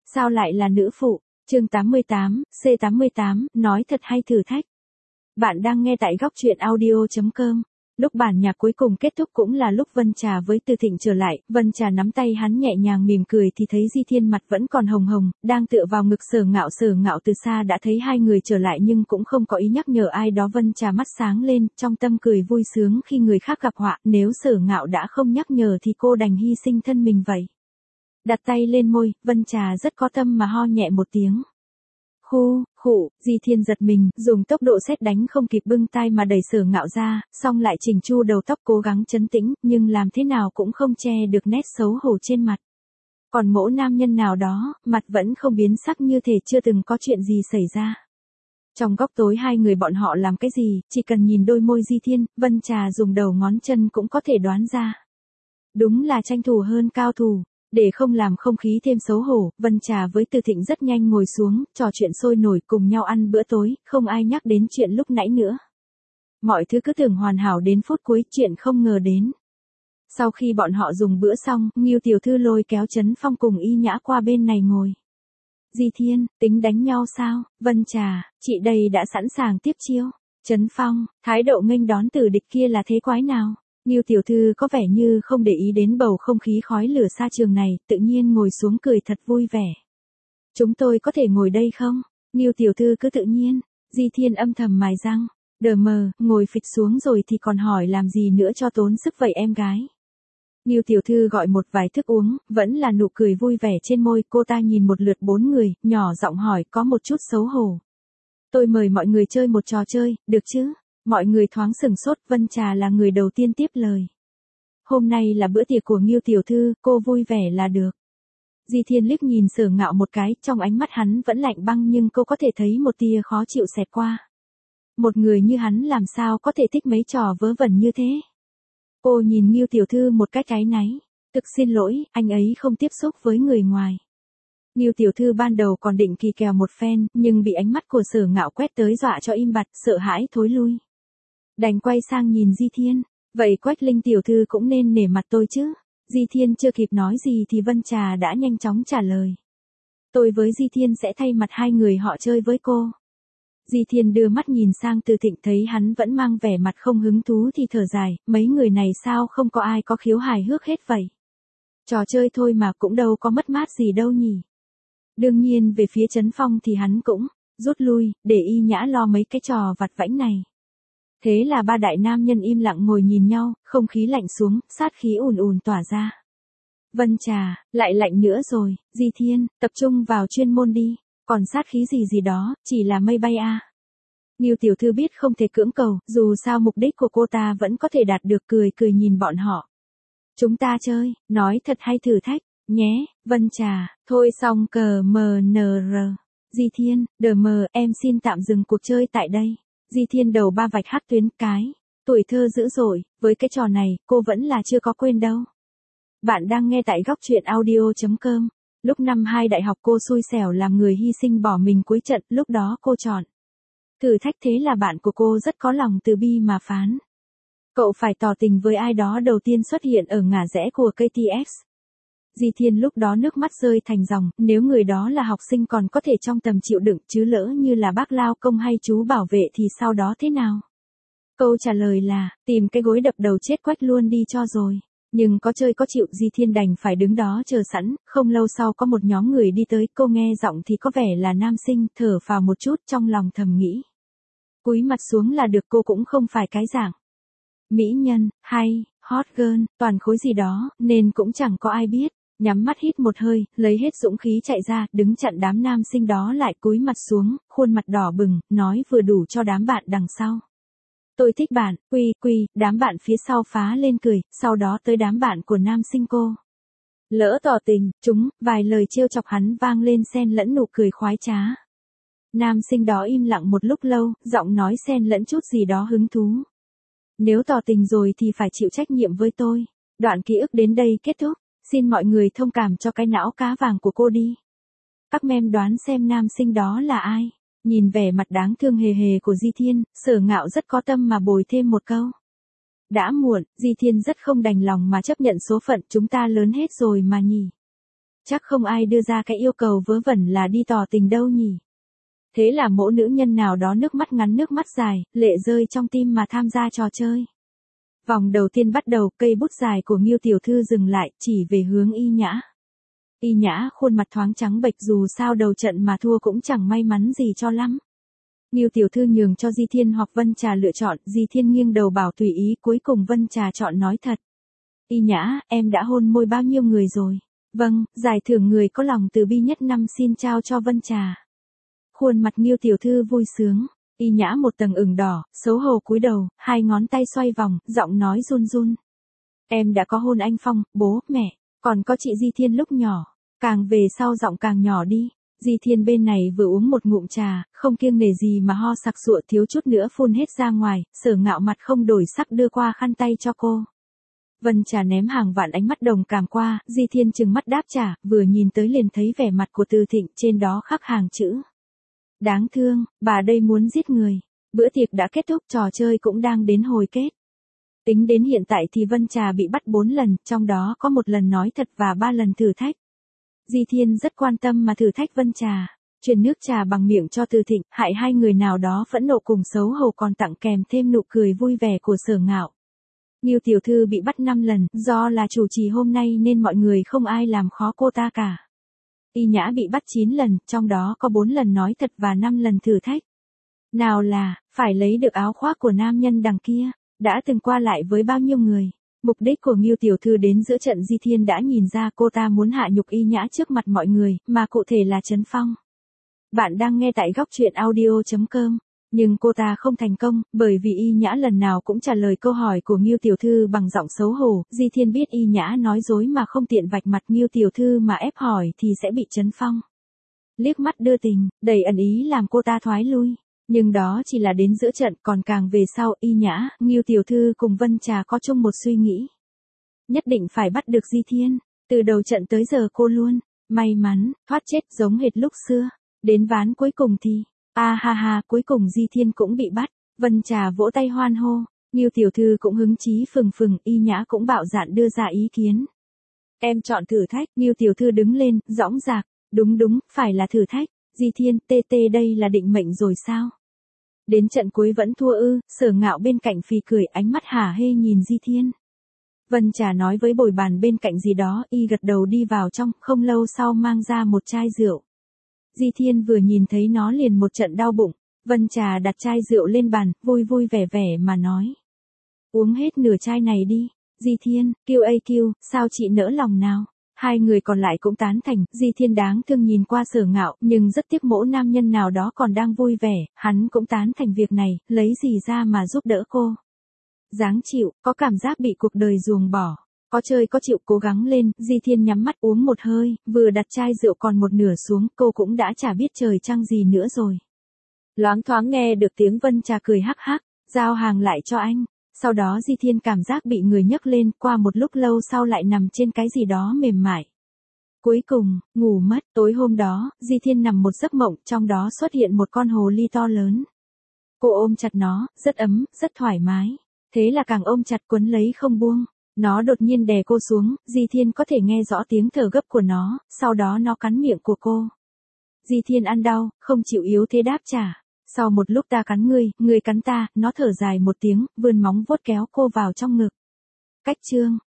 Sao lại là nữ phụ? Chương 88, C88, nói thật hay thử thách. Bạn đang nghe tại góc truyện audio.com. Lúc bản nhạc cuối cùng kết thúc cũng là lúc Vân Trà với Từ Thịnh trở lại, Vân Trà nắm tay hắn nhẹ nhàng mỉm cười thì thấy Di Thiên mặt vẫn còn hồng hồng, đang tựa vào ngực Sở Ngạo từ xa đã thấy hai người trở lại nhưng cũng không có ý nhắc nhở ai đó. Vân Trà mắt sáng lên, trong tâm cười vui sướng khi người khác gặp họa, nếu Sở Ngạo đã không nhắc nhở thì cô đành hy sinh thân mình vậy. Đặt tay lên môi, Vân Trà rất có tâm mà ho nhẹ một tiếng. Khụ, Di Thiên giật mình, dùng tốc độ sét đánh không kịp bưng tay mà đẩy Sở Ngạo ra, xong lại chỉnh chu đầu tóc cố gắng trấn tĩnh, nhưng làm thế nào cũng không che được nét xấu hổ trên mặt. Còn mẫu nam nhân nào đó, mặt vẫn không biến sắc như thể chưa từng có chuyện gì xảy ra. Trong góc tối hai người bọn họ làm cái gì, chỉ cần nhìn đôi môi Di Thiên, Vân Trà dùng đầu ngón chân cũng có thể đoán ra. Đúng là tranh thủ hơn cao thủ. Để không làm không khí thêm xấu hổ, Vân Trà với Từ Thịnh rất nhanh ngồi xuống, trò chuyện sôi nổi cùng nhau ăn bữa tối, không ai nhắc đến chuyện lúc nãy nữa. Mọi thứ cứ tưởng hoàn hảo đến phút cuối, chuyện không ngờ đến. Sau khi bọn họ dùng bữa xong, Ngưu tiểu thư lôi kéo Trấn Phong cùng Y Nhã qua bên này ngồi. Di Thiên, tính đánh nhau sao? Vân Trà, chị đây đã sẵn sàng tiếp chiêu. Trấn Phong, thái độ nghênh đón tử địch kia là thế quái nào? Ngưu tiểu thư có vẻ như không để ý đến bầu không khí khói lửa xa trường này, tự nhiên ngồi xuống cười thật vui vẻ. Chúng tôi có thể ngồi đây không? Ngưu tiểu thư cứ tự nhiên. Di Thiên âm thầm mài răng. Đờ mờ, ngồi phịch xuống rồi thì còn hỏi làm gì nữa cho tốn sức vậy em gái. Ngưu tiểu thư gọi một vài thức uống, vẫn là nụ cười vui vẻ trên môi. Cô ta nhìn một lượt bốn người, nhỏ giọng hỏi có một chút xấu hổ. Tôi mời mọi người chơi một trò chơi, được chứ? Mọi người thoáng sửng sốt, Vân Trà là người đầu tiên tiếp lời. Hôm nay là bữa tiệc của Ngưu tiểu thư, cô vui vẻ là được. Di Thiên liếc nhìn Sở Ngạo một cái, trong ánh mắt hắn vẫn lạnh băng nhưng cô có thể thấy một tia khó chịu xẹt qua. Một người như hắn làm sao có thể thích mấy trò vớ vẩn như thế? Cô nhìn Ngưu tiểu thư một cách áy náy. Thực xin lỗi, anh ấy không tiếp xúc với người ngoài. Ngưu tiểu thư ban đầu còn định kỳ kèo một phen, nhưng bị ánh mắt của Sở Ngạo quét tới dọa cho im bặt, sợ hãi thối lui. Đành quay sang nhìn Di Thiên, vậy Quách Linh tiểu thư cũng nên nể mặt tôi chứ. Di Thiên chưa kịp nói gì thì Vân Trà đã nhanh chóng trả lời. Tôi với Di Thiên sẽ thay mặt hai người họ chơi với cô. Di Thiên đưa mắt nhìn sang Từ Thịnh thấy hắn vẫn mang vẻ mặt không hứng thú thì thở dài, mấy người này sao không có ai có khiếu hài hước hết vậy. Trò chơi thôi mà cũng đâu có mất mát gì đâu nhỉ. Đương nhiên về phía Trấn Phong thì hắn cũng rút lui, để Y Nhã lo mấy cái trò vặt vãnh này. Thế là ba đại nam nhân im lặng ngồi nhìn nhau, không khí lạnh xuống, sát khí ùn ùn tỏa ra. Vân Trà, lại lạnh nữa rồi. Di Thiên, tập trung vào chuyên môn đi, còn sát khí gì đó, chỉ là mây bay à. Ngưu tiểu thư biết không thể cưỡng cầu, dù sao mục đích của cô ta vẫn có thể đạt được, cười nhìn bọn họ. Chúng ta chơi, nói thật hay thử thách, nhé. Vân Trà, thôi xong cờ mờ nờ rờ. Di Thiên, đờ mờ, em xin tạm dừng cuộc chơi tại đây. Di Thiên đầu ba vạch hắc tuyến cái. Tuổi thơ dữ dội, với cái trò này, cô vẫn là chưa có quên đâu. Bạn đang nghe tại góc truyện audio.com. Lúc năm 2 đại học cô xui xẻo làm người hy sinh bỏ mình cuối trận, lúc đó cô chọn thử thách, thế là bạn của cô rất có lòng từ bi mà phán. Cậu phải tỏ tình với ai đó đầu tiên xuất hiện ở ngả rẽ của KTX. Di Thiên lúc đó nước mắt rơi thành dòng, nếu người đó là học sinh còn có thể trong tầm chịu đựng, chứ lỡ như là bác lao công hay chú bảo vệ thì sau đó thế nào? Câu trả lời là, tìm cái gối đập đầu chết Quách luôn đi cho rồi. Nhưng có chơi có chịu, Di Thiên đành phải đứng đó chờ sẵn, không lâu sau có một nhóm người đi tới, cô nghe giọng thì có vẻ là nam sinh, thở phào một chút trong lòng thầm nghĩ. Cúi mặt xuống là được, cô cũng không phải cái dạng mỹ nhân, hay, hot girl, toàn khối gì đó, nên cũng chẳng có ai biết. Nhắm mắt hít một hơi, lấy hết dũng khí chạy ra, đứng chặn đám nam sinh đó lại, cúi mặt xuống, khuôn mặt đỏ bừng, nói vừa đủ cho đám bạn đằng sau. Tôi thích bạn, đám bạn phía sau phá lên cười, sau đó tới đám bạn của nam sinh cô. Lỡ tỏ tình, vài lời trêu chọc hắn vang lên xen lẫn nụ cười khoái trá. Nam sinh đó im lặng một lúc lâu, giọng nói xen lẫn chút gì đó hứng thú. Nếu tỏ tình rồi thì phải chịu trách nhiệm với tôi. Đoạn ký ức đến đây kết thúc. Xin mọi người thông cảm cho cái não cá vàng của cô đi. Các mem đoán xem nam sinh đó là ai. Nhìn vẻ mặt đáng thương hề hề của Di Thiên, Sở Ngạo rất có tâm mà bồi thêm một câu. Đã muộn, Di Thiên rất không đành lòng mà chấp nhận số phận, chúng ta lớn hết rồi mà nhỉ. Chắc không ai đưa ra cái yêu cầu vớ vẩn là đi tỏ tình đâu nhỉ. Thế là mỗi nữ nhân nào đó nước mắt ngắn nước mắt dài, lệ rơi trong tim mà tham gia trò chơi. Vòng đầu tiên bắt đầu, cây bút dài của Ngưu tiểu thư dừng lại, chỉ về hướng Y Nhã. Y Nhã khuôn mặt thoáng trắng bệch, dù sao đầu trận mà thua cũng chẳng may mắn gì cho lắm. Ngưu tiểu thư nhường cho Di Thiên hoặc Vân Trà lựa chọn, Di Thiên nghiêng đầu bảo tùy ý, cuối cùng Vân Trà chọn nói thật. Y Nhã, em đã hôn môi bao nhiêu người rồi? Vâng, giải thưởng người có lòng từ bi nhất năm xin trao cho Vân Trà. Khuôn mặt Ngưu tiểu thư vui sướng. Y Nhã một tầng ửng đỏ, xấu hổ cúi đầu, hai ngón tay xoay vòng, giọng nói run run. Em đã có hôn anh Phong, bố, mẹ, còn có chị Di Thiên lúc nhỏ. Càng về sau giọng càng nhỏ đi. Di Thiên bên này vừa uống một ngụm trà, không kiêng nể gì mà ho sặc sụa thiếu chút nữa phun hết ra ngoài, Sở Ngạo mặt không đổi sắc đưa qua khăn tay cho cô. Vân Trà ném hàng vạn ánh mắt đồng cảm qua, Di Thiên trừng mắt đáp trả, vừa nhìn tới liền thấy vẻ mặt của Từ Thịnh, trên đó khắc hàng chữ. Đáng thương, bà đây muốn giết người. Bữa tiệc đã kết thúc, trò chơi cũng đang đến hồi kết. Tính đến hiện tại thì Vân Trà bị bắt 4 lần, trong đó có 1 lần nói thật và 3 lần thử thách. Di Thiên rất quan tâm mà thử thách Vân Trà, truyền nước trà bằng miệng cho Từ Thịnh, hại hai người nào đó phẫn nộ cùng xấu hổ, còn tặng kèm thêm nụ cười vui vẻ của Sở Ngạo. Ngưu tiểu thư bị bắt 5 lần, do là chủ trì hôm nay nên mọi người không ai làm khó cô ta cả. Y Nhã bị bắt 9 lần, trong đó có 4 lần nói thật và 5 lần thử thách. Nào là, phải lấy được áo khoác của nam nhân đằng kia, đã từng qua lại với bao nhiêu người. Mục đích của Ngưu tiểu thư đến giữa trận Di Thiên đã nhìn ra, cô ta muốn hạ nhục Y Nhã trước mặt mọi người, mà cụ thể là Trấn Phong. Bạn đang nghe tại góc truyện audio.com. Nhưng cô ta không thành công, bởi vì Y Nhã lần nào cũng trả lời câu hỏi của Ngưu tiểu thư bằng giọng xấu hổ. Di Thiên biết Y Nhã nói dối mà không tiện vạch mặt Ngưu tiểu thư mà ép hỏi thì sẽ bị Trấn Phong liếc mắt đưa tình, đầy ẩn ý làm cô ta thoái lui. Nhưng đó chỉ là đến giữa trận, còn càng về sau, Y Nhã, Ngưu tiểu thư cùng Vân Trà có chung một suy nghĩ. Nhất định phải bắt được Di Thiên. Từ đầu trận tới giờ cô luôn may mắn thoát chết giống hệt lúc xưa. Đến ván cuối cùng thì ha ha, cuối cùng Di Thiên cũng bị bắt. Vân Trà vỗ tay hoan hô, Ngưu tiểu thư cũng hứng chí phừng phừng, Y Nhã cũng bạo dạn đưa ra ý kiến. Em chọn thử thách. Ngưu tiểu thư đứng lên, dõng dạc, đúng, phải là thử thách. Di Thiên, đây là định mệnh rồi sao? Đến trận cuối vẫn thua ư? Sở Ngạo bên cạnh phì cười, ánh mắt hả hê nhìn Di Thiên. Vân Trà nói với bồi bàn bên cạnh gì đó, y gật đầu đi vào trong, không lâu sau mang ra một chai rượu. Di Thiên vừa nhìn thấy nó liền một trận đau bụng. Vân Trà đặt chai rượu lên bàn, vui vẻ mà nói. Uống hết nửa chai này đi. Di Thiên, QAQ, sao chị nỡ lòng nào? Hai người còn lại cũng tán thành. Di Thiên đáng thương nhìn qua Sở Ngạo, nhưng rất tiếc mỗi nam nhân nào đó còn đang vui vẻ, hắn cũng tán thành việc này, lấy gì ra mà giúp đỡ cô. Dáng chịu, có cảm giác bị cuộc đời ruồng bỏ. Có chơi có chịu, cố gắng lên. Di Thiên nhắm mắt uống một hơi, vừa đặt chai rượu còn một nửa xuống, cô cũng đã chả biết trời trăng gì nữa rồi. Loáng thoáng nghe được tiếng Vân Trà cười hắc hắc, giao hàng lại cho anh. Sau đó Di Thiên cảm giác bị người nhấc lên, qua một lúc lâu sau lại nằm trên cái gì đó mềm mại. Cuối cùng, ngủ mất. Tối hôm đó, Di Thiên nằm một giấc mộng, trong đó xuất hiện một con hồ ly to lớn. Cô ôm chặt nó, rất ấm, rất thoải mái. Thế là càng ôm chặt quấn lấy không buông. Nó đột nhiên đè cô xuống, Di Thiên có thể nghe rõ tiếng thở gấp của nó, sau đó nó cắn miệng của cô. Di Thiên ăn đau, không chịu yếu thế đáp trả. Sau một lúc ta cắn ngươi cắn ta, nó thở dài một tiếng, vươn móng vuốt kéo cô vào trong ngực. Cách chương